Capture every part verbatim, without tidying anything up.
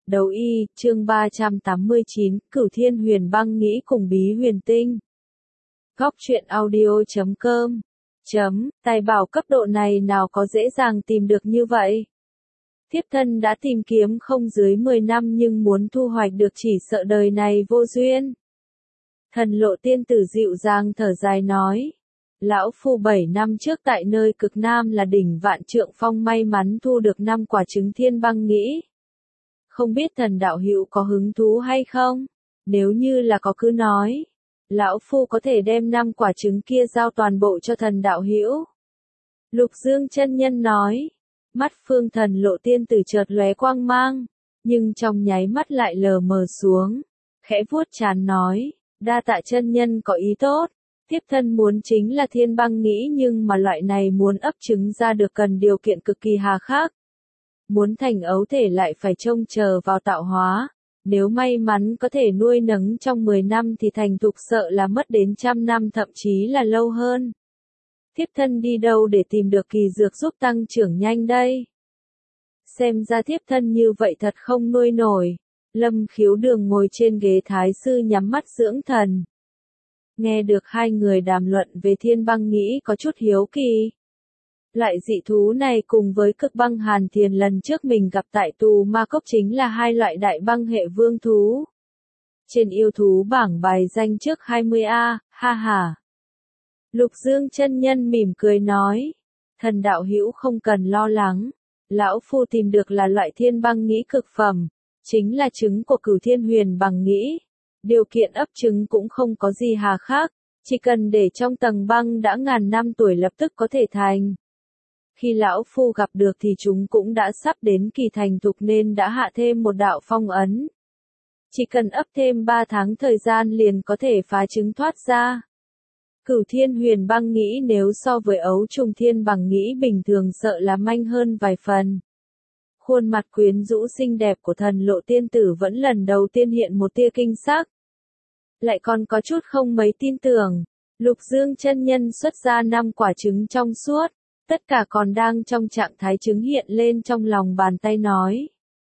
Đấu y, chương ba trăm tám mươi chín, Cửu Thiên Huyền Băng nghĩ cùng Bí Huyền Tinh. Góc truyện audio chấm com. Chấm, tài bảo cấp độ này nào có dễ dàng tìm được như vậy. Thiếp thân đã tìm kiếm không dưới mười năm nhưng muốn thu hoạch được chỉ sợ đời này vô duyên. Thần Lộ tiên tử dịu dàng thở dài nói. Lão phu bảy năm trước tại nơi cực nam là đỉnh Vạn Trượng Phong may mắn thu được năm quả trứng thiên băng nghĩ. Không biết thần đạo hữu có hứng thú hay không? Nếu như là có cứ nói. Lão phu có thể đem năm quả trứng kia giao toàn bộ cho thần đạo hữu. Lục Dương chân nhân nói. Mắt Phương Thần Lộ tiên tử chợt lóe quang mang, nhưng trong nháy mắt lại lờ mờ xuống. Khẽ vuốt trán nói, đa tạ chân nhân có ý tốt. Thiếp thân muốn chính là thiên băng nghĩ nhưng mà loại này muốn ấp trứng ra được cần điều kiện cực kỳ hà khắc. Muốn thành ấu thể lại phải trông chờ vào tạo hóa. Nếu may mắn có thể nuôi nấng trong mười năm thì thành thục sợ là mất đến trăm năm thậm chí là lâu hơn. Thiếp thân đi đâu để tìm được kỳ dược giúp tăng trưởng nhanh đây? Xem ra thiếp thân như vậy thật không nuôi nổi. Lâm Khiếu Đường ngồi trên ghế thái sư nhắm mắt dưỡng thần. Nghe được hai người đàm luận về thiên băng nghĩ có chút hiếu kỳ. Loại dị thú này cùng với cực băng hàn thiền lần trước mình gặp tại tù ma cốc chính là hai loại đại băng hệ vương thú. Trên yêu thú bảng bài danh trước hai mươi A, ha ha. Lục Dương chân nhân mỉm cười nói. Thần đạo hữu không cần lo lắng. Lão phu tìm được là loại thiên băng nghĩ cực phẩm. Chính là trứng của Cửu Thiên Huyền Băng nghĩ. Điều kiện ấp trứng cũng không có gì hà khắc. Chỉ cần để trong tầng băng đã ngàn năm tuổi lập tức có thể thành. Khi lão phu gặp được thì chúng cũng đã sắp đến kỳ thành thục nên đã hạ thêm một đạo phong ấn. Chỉ cần ấp thêm ba tháng thời gian liền có thể phá trứng thoát ra. Cửu Thiên Huyền Băng nghĩ nếu so với ấu trùng thiên băng nghĩ bình thường sợ là manh hơn vài phần. Khuôn mặt quyến rũ xinh đẹp của Thần Lộ tiên tử vẫn lần đầu tiên hiện một tia kinh sắc. Lại còn có chút không mấy tin tưởng. Lục Dương chân nhân xuất ra năm quả trứng trong suốt. Tất cả còn đang trong trạng thái trứng hiện lên trong lòng bàn tay nói.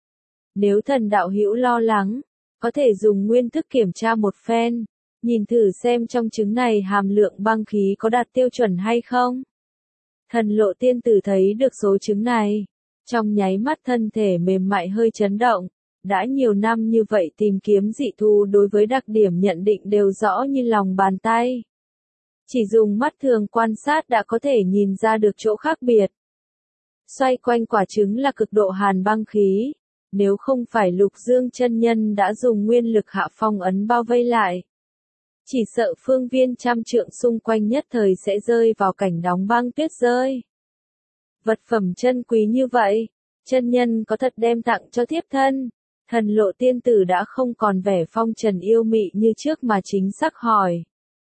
Nếu thần đạo hữu lo lắng, có thể dùng nguyên thức kiểm tra một phen, nhìn thử xem trong trứng này hàm lượng băng khí có đạt tiêu chuẩn hay không. Thần Lộ tiên tử thấy được số trứng này, trong nháy mắt thân thể mềm mại hơi chấn động. Đã nhiều năm như vậy tìm kiếm dị thú đối với đặc điểm nhận định đều rõ như lòng bàn tay. Chỉ dùng mắt thường quan sát đã có thể nhìn ra được chỗ khác biệt. Xoay quanh quả trứng là cực độ hàn băng khí. Nếu không phải Lục Dương chân nhân đã dùng nguyên lực hạ phong ấn bao vây lại. Chỉ sợ phương viên trăm trượng xung quanh nhất thời sẽ rơi vào cảnh đóng băng tuyết rơi. Vật phẩm chân quý như vậy, chân nhân có thật đem tặng cho thiếp thân. Thần Lộ tiên tử đã không còn vẻ phong trần yêu mị như trước mà chính xác hỏi.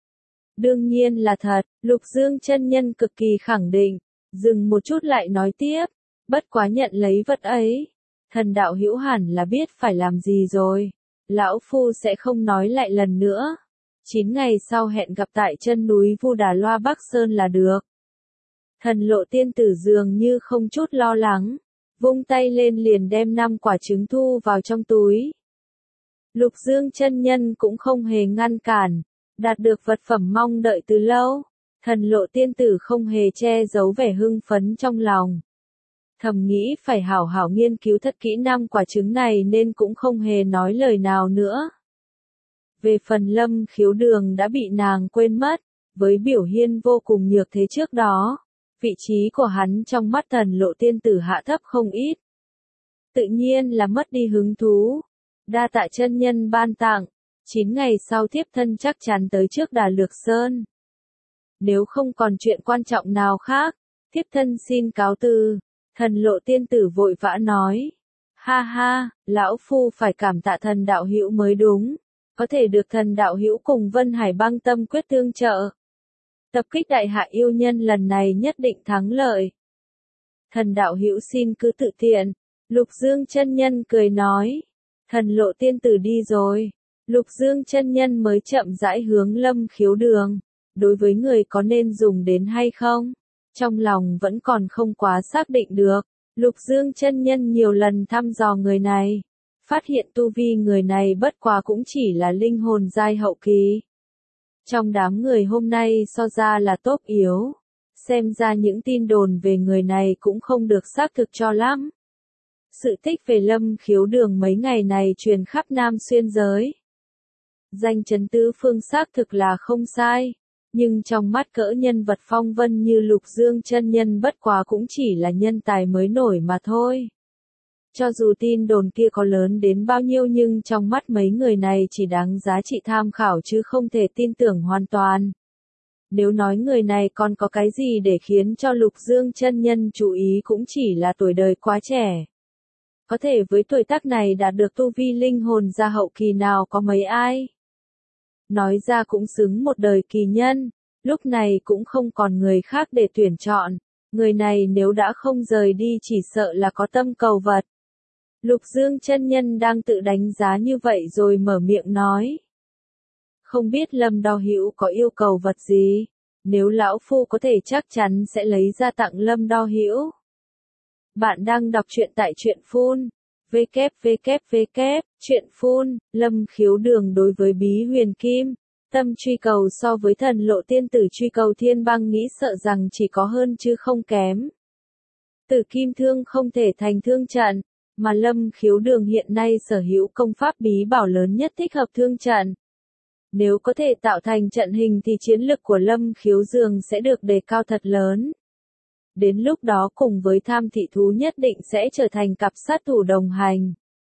Đương nhiên là thật, Lục Dương chân nhân cực kỳ khẳng định, dừng một chút lại nói tiếp, bất quá nhận lấy vật ấy. Thần đạo hữu hẳn là biết phải làm gì rồi, lão phu sẽ không nói lại lần nữa. Chín ngày sau hẹn gặp tại chân núi Vu Đà Loa Bắc Sơn là được. Thần Lộ tiên tử dường như không chút lo lắng, vung tay lên liền đem năm quả trứng thu vào trong túi. Lục Dương chân nhân cũng không hề ngăn cản. Đạt được vật phẩm mong đợi từ lâu, Thần Lộ tiên tử không hề che giấu vẻ hưng phấn trong lòng. Thầm nghĩ phải hảo hảo nghiên cứu thật kỹ năm quả trứng này nên cũng không hề nói lời nào nữa. Về phần Lâm Khiếu Đường đã bị nàng quên mất, với biểu hiện vô cùng nhược thế trước đó, vị trí của hắn trong mắt Thần Lộ tiên tử hạ thấp không ít. Tự nhiên là mất đi hứng thú. Đa tạ chân nhân ban tặng. Chín ngày sau thiếp thân chắc chắn tới trước Đà Lược Sơn. Nếu không còn chuyện quan trọng nào khác, thiếp thân xin cáo từ. Thần Lộ tiên tử vội vã nói. Ha ha, lão phu phải cảm tạ thần đạo hữu mới đúng. Có thể được thần đạo hữu cùng Vân Hải băng tâm quyết tương trợ. Tập kích đại hạ yêu nhân lần này nhất định thắng lợi. Thần đạo hữu xin cứ tự tiện. Lục Dương chân nhân cười nói. Thần Lộ tiên tử đi rồi. Lục Dương chân nhân mới chậm rãi hướng Lâm Khiếu Đường. Đối với người có nên dùng đến hay không? Trong lòng vẫn còn không quá xác định được. Lục Dương chân nhân nhiều lần thăm dò người này. phát hiện tu vi người này bất quá cũng chỉ là linh hồn giai hậu kỳ. Trong đám người hôm nay so ra là top yếu, xem ra những tin đồn về người này cũng không được xác thực cho lắm. Sự tích về Lâm Khiếu Đường mấy ngày này truyền khắp Nam Xuyên giới. Danh chấn tứ phương xác thực là không sai, nhưng trong mắt cỡ nhân vật phong vân như Lục Dương chân nhân bất quá cũng chỉ là nhân tài mới nổi mà thôi. Cho dù tin đồn kia có lớn đến bao nhiêu nhưng trong mắt mấy người này chỉ đáng giá trị tham khảo chứ không thể tin tưởng hoàn toàn. Nếu nói người này còn có cái gì để khiến cho Lục Dương chân nhân chú ý cũng chỉ là tuổi đời quá trẻ. Có thể với tuổi tác này đạt được tu vi linh hồn gia hậu kỳ nào có mấy ai. Nói ra cũng xứng một đời kỳ nhân, lúc này cũng không còn người khác để tuyển chọn, người này nếu đã không rời đi chỉ sợ là có tâm cầu vật. Lục Dương chân nhân đang tự đánh giá như vậy rồi mở miệng nói. Không biết Lâm Đao Hữu có yêu cầu vật gì, nếu lão phu có thể chắc chắn sẽ lấy ra tặng Lâm Đao Hữu. Bạn đang đọc truyện tại truyện phun. www. Truyện phun, Lâm Khiếu Đường đối với Bí Huyền Kim, tâm truy cầu so với Thần Lộ Tiên Tử truy cầu Thiên Băng nghĩ sợ rằng chỉ có hơn chứ không kém. Tử kim thương không thể thành thương trận, mà Lâm Khiếu Đường hiện nay sở hữu công pháp bí bảo lớn nhất thích hợp thương trận. Nếu có thể tạo thành trận hình thì chiến lực của Lâm Khiếu Đường sẽ được đề cao thật lớn. Đến lúc đó cùng với Tham Thị Thú nhất định sẽ trở thành cặp sát thủ đồng hành.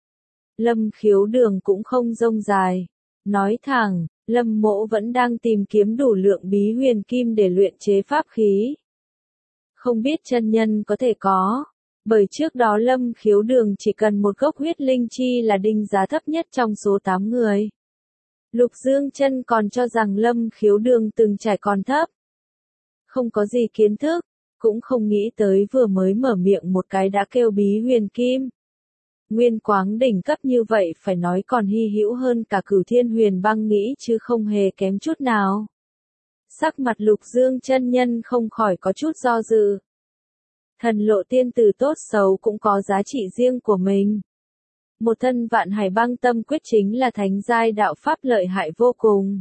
Lâm Khiếu Đường cũng không rông dài. Nói thẳng, Lâm Mỗ vẫn đang tìm kiếm đủ lượng bí huyền kim để luyện chế pháp khí. Không biết chân nhân có thể có. Bởi trước đó Lâm Khiếu Đường chỉ cần một gốc huyết linh chi là đinh giá thấp nhất trong số tám người. Lục Dương chân còn cho rằng Lâm Khiếu Đường từng trải còn thấp. Không có gì kiến thức, cũng không nghĩ tới vừa mới mở miệng một cái đã kêu bí huyền kim. Nguyên quáng đỉnh cấp như vậy phải nói còn hy hữu hơn cả Cửu Thiên Huyền Băng nghĩ chứ không hề kém chút nào. Sắc mặt Lục Dương chân nhân không khỏi có chút do dự. Thần Lộ Tiên Tử tốt xấu cũng có giá trị riêng của mình. Một thân Vạn Hải Băng Tâm Quyết chính là thánh giai đạo pháp lợi hại vô cùng.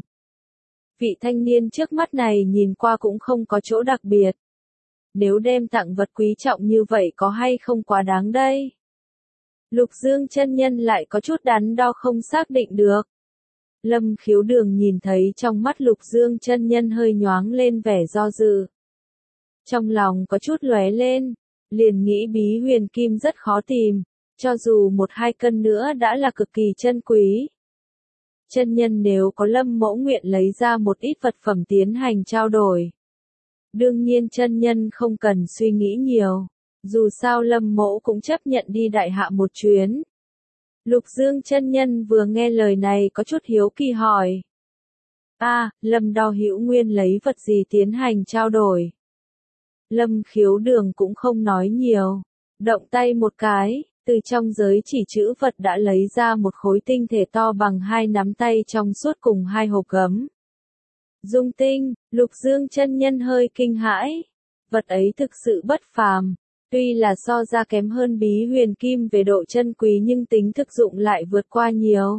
Vị thanh niên trước mắt này nhìn qua cũng không có chỗ đặc biệt. Nếu đem tặng vật quý trọng như vậy có hay không quá đáng đây? Lục Dương chân nhân lại có chút đắn đo không xác định được. Lâm Khiếu Đường nhìn thấy trong mắt Lục Dương chân nhân hơi nhoáng lên vẻ do dự. Trong lòng có chút lóe lên, liền nghĩ bí huyền kim rất khó tìm, cho dù một hai cân nữa đã là cực kỳ chân quý. Chân nhân nếu có Lâm Mỗ nguyện lấy ra một ít vật phẩm tiến hành trao đổi. Đương nhiên chân nhân không cần suy nghĩ nhiều, dù sao Lâm Mỗ cũng chấp nhận đi đại hạ một chuyến. Lục Dương chân nhân vừa nghe lời này có chút hiếu kỳ hỏi. A, à, Lâm Đao Hữu nguyên lấy vật gì tiến hành trao đổi? Lâm Khiếu Đường cũng không nói nhiều, động tay một cái, từ trong giới chỉ trữ vật đã lấy ra một khối tinh thể to bằng hai nắm tay trong suốt cùng hai hộp gấm. Dung tinh, Lục Dương chân nhân hơi kinh hãi, vật ấy thực sự bất phàm, tuy là so ra kém hơn bí huyền kim về độ chân quý nhưng tính thực dụng lại vượt qua nhiều.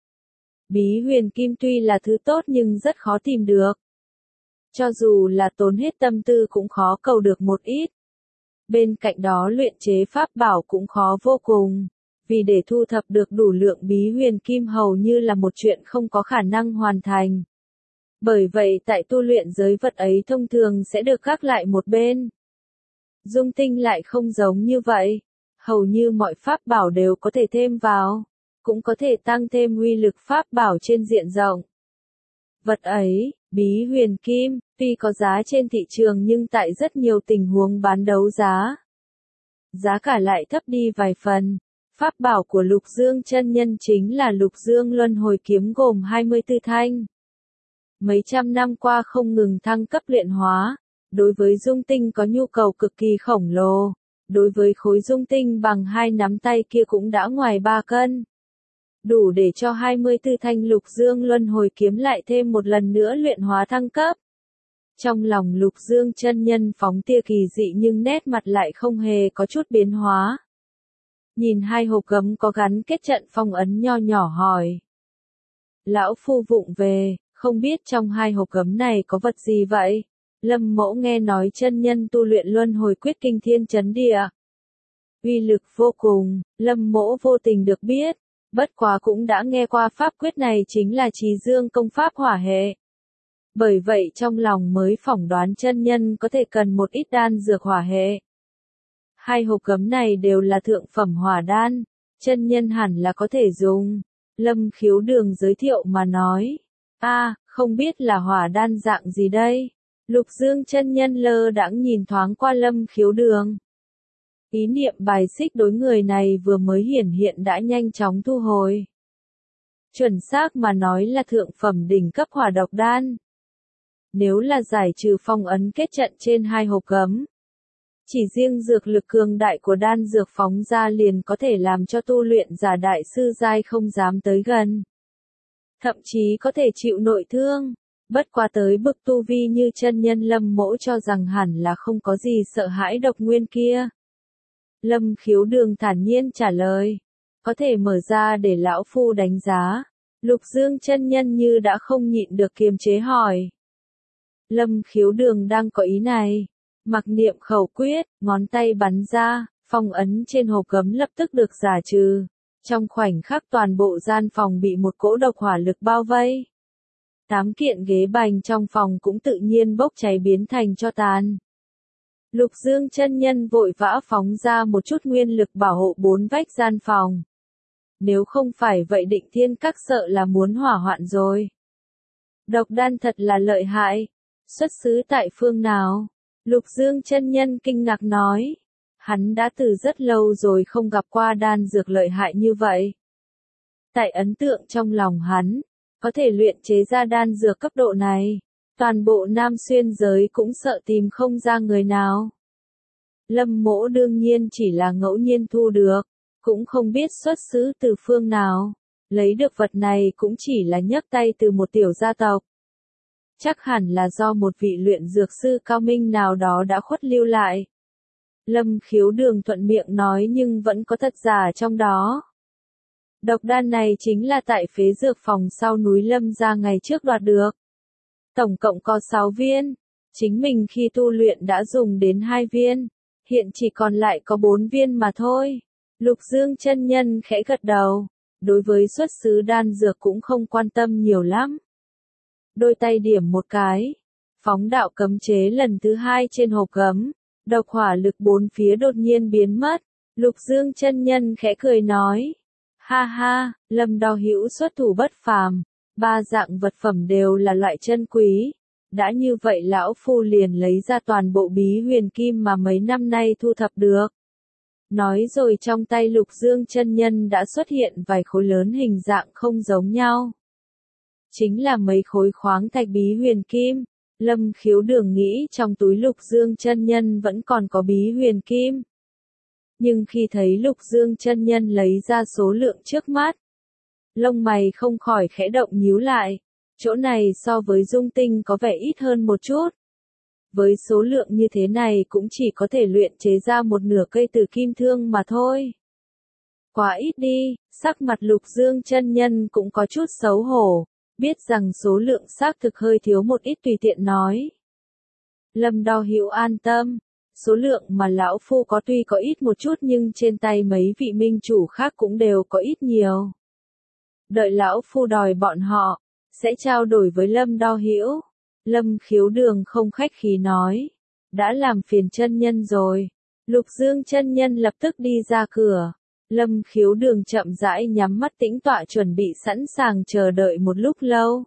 Bí huyền kim tuy là thứ tốt nhưng rất khó tìm được. Cho dù là tốn hết tâm tư cũng khó cầu được một ít. Bên cạnh đó luyện chế pháp bảo cũng khó vô cùng, vì để thu thập được đủ lượng bí huyền kim hầu như là một chuyện không có khả năng hoàn thành. Bởi vậy tại tu luyện giới vật ấy thông thường sẽ được gác lại một bên. Dung tinh lại không giống như vậy, hầu như mọi pháp bảo đều có thể thêm vào, cũng có thể tăng thêm uy lực pháp bảo trên diện rộng. Vật ấy, bí huyền kim, tuy có giá trên thị trường nhưng tại rất nhiều tình huống bán đấu giá, giá cả lại thấp đi vài phần. Pháp bảo của Lục Dương chân nhân chính là Lục Dương Luân Hồi Kiếm gồm hai mươi tư thanh. Mấy trăm năm qua không ngừng thăng cấp luyện hóa, đối với dung tinh có nhu cầu cực kỳ khổng lồ, đối với khối dung tinh bằng hai nắm tay kia cũng đã ngoài ba cân. Đủ để cho hai mươi tư thanh Lục Dương Luân Hồi Kiếm lại thêm một lần nữa luyện hóa thăng cấp. Trong lòng Lục Dương chân nhân phóng tia kỳ dị nhưng nét mặt lại không hề có chút biến hóa. nhìn hai hộp gấm có gắn kết trận phong ấn nho nhỏ hỏi. Lão phu vụng về, không biết trong hai hộp gấm này có vật gì vậy? Lâm Mỗ nghe nói chân nhân tu luyện luân hồi quyết kinh thiên chấn địa. Uy lực vô cùng, Lâm Mỗ vô tình được biết, bất quá cũng đã nghe qua pháp quyết này chính là Trì Dương công pháp hỏa hệ. Bởi vậy trong lòng mới phỏng đoán chân nhân có thể cần một ít đan dược hỏa hệ. Hai hộp gấm này đều là thượng phẩm hỏa đan, chân nhân hẳn là có thể dùng. Lâm Khiếu Đường giới thiệu mà nói. A, không biết là hỏa đan dạng gì đây? Lục Dương chân nhân lơ đãng nhìn thoáng qua Lâm Khiếu Đường. Ý niệm bài xích đối người này vừa mới hiển hiện đã nhanh chóng thu hồi. Chuẩn xác mà nói là thượng phẩm đỉnh cấp hỏa độc đan. Nếu là giải trừ phong ấn kết trận trên hai hộp gấm, chỉ riêng dược lực cường đại của đan dược phóng ra liền có thể làm cho tu luyện giả đại sư giai không dám tới gần. Thậm chí có thể chịu nội thương, bất quá tới bực tu vi như chân nhân Lâm Mỗ cho rằng hẳn là không có gì sợ hãi độc nguyên kia. Lâm Khiếu Đường thản nhiên trả lời, có thể mở ra để lão phu đánh giá. Lục Dương chân nhân như đã không nhịn được kiềm chế hỏi. Lâm Khiếu Đường đang có ý này, mặc niệm khẩu quyết, ngón tay bắn ra, phong ấn trên hộp gấm lập tức được giải trừ. Trong khoảnh khắc toàn bộ gian phòng bị một cỗ độc hỏa lực bao vây. Tám kiện ghế bành trong phòng cũng tự nhiên bốc cháy biến thành tro tàn. Lục Dương chân nhân vội vã phóng ra một chút nguyên lực bảo hộ bốn vách gian phòng. Nếu không phải vậy Định Thiên Các sợ là muốn hỏa hoạn rồi. Độc đan thật là lợi hại. Xuất xứ tại phương nào? Lục Dương chân nhân kinh ngạc nói. Hắn đã từ rất lâu rồi không gặp qua đan dược lợi hại như vậy. Tại ấn tượng trong lòng hắn, có thể luyện chế ra đan dược cấp độ này, toàn bộ Nam Xuyên giới cũng sợ tìm không ra người nào. Lâm Mỗ đương nhiên chỉ là ngẫu nhiên thu được, cũng không biết xuất xứ từ phương nào, lấy được vật này cũng chỉ là nhấc tay từ một tiểu gia tộc. Chắc hẳn là do một vị luyện dược sư cao minh nào đó đã khuất lưu lại. Lâm Khiếu Đường thuận miệng nói nhưng vẫn có thật giả trong đó. Độc đan này chính là tại phế dược phòng sau núi Lâm gia ngày trước đoạt được. Tổng cộng có sáu viên, chính mình khi tu luyện đã dùng đến hai viên, hiện chỉ còn lại có bốn viên mà thôi. Lục Dương chân nhân khẽ gật đầu, đối với xuất xứ đan dược cũng không quan tâm nhiều lắm. Đôi tay điểm một cái, phóng đạo cấm chế lần thứ hai trên hộp gấm, độc hỏa lực bốn phía đột nhiên biến mất. Lục Dương chân nhân khẽ cười nói, ha ha, Lâm Đao Hữu xuất thủ bất phàm, ba dạng vật phẩm đều là loại chân quý. Đã như vậy lão phu liền lấy ra toàn bộ bí huyền kim mà mấy năm nay thu thập được. Nói rồi trong tay Lục Dương chân nhân đã xuất hiện vài khối lớn hình dạng không giống nhau. Chính là mấy khối khoáng thạch bí huyền kim. Lâm Khiếu Đường nghĩ trong túi Lục Dương chân nhân vẫn còn có bí huyền kim. Nhưng khi thấy Lục Dương chân nhân lấy ra số lượng trước mắt, lông mày không khỏi khẽ động nhíu lại. Chỗ này so với dung tinh có vẻ ít hơn một chút. Với số lượng như thế này cũng chỉ có thể luyện chế ra một nửa cây tử kim thương mà thôi. Quá ít đi, sắc mặt Lục Dương chân nhân cũng có chút xấu hổ, biết rằng số lượng xác thực hơi thiếu một ít tùy tiện nói. Lâm Đao Hữu an tâm, số lượng mà lão phu có tuy có ít một chút nhưng trên tay mấy vị minh chủ khác cũng đều có ít nhiều. Đợi lão phu đòi bọn họ, sẽ trao đổi với Lâm Đao Hữu. Lâm Khiếu Đường không khách khí nói, đã làm phiền chân nhân rồi. Lục Dương chân nhân lập tức đi ra cửa. Lâm Khiếu Đường chậm rãi nhắm mắt tĩnh tọa chuẩn bị sẵn sàng chờ đợi một lúc lâu.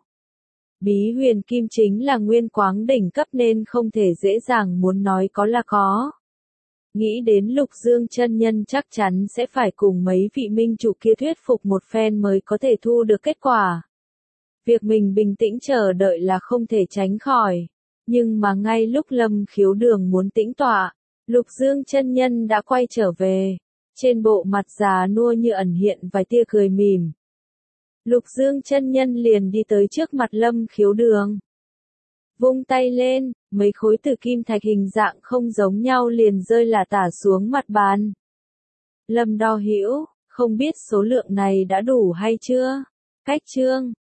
Bí huyền kim chính là nguyên quáng đỉnh cấp nên không thể dễ dàng muốn nói có là có. Nghĩ đến Lục Dương chân nhân chắc chắn sẽ phải cùng mấy vị minh chủ kia thuyết phục một phen mới có thể thu được kết quả. Việc mình bình tĩnh chờ đợi là không thể tránh khỏi. Nhưng mà ngay lúc Lâm Khiếu Đường muốn tĩnh tọa, Lục Dương chân nhân đã quay trở về. Trên bộ mặt già nua như ẩn hiện vài tia cười mỉm. Lục Dương chân nhân liền đi tới trước mặt Lâm Khiếu Đường. Vung tay lên, mấy khối tử kim thạch hình dạng không giống nhau liền rơi lả tả xuống mặt bàn. Lâm Đo Hữu, không biết số lượng này đã đủ hay chưa? Cách chương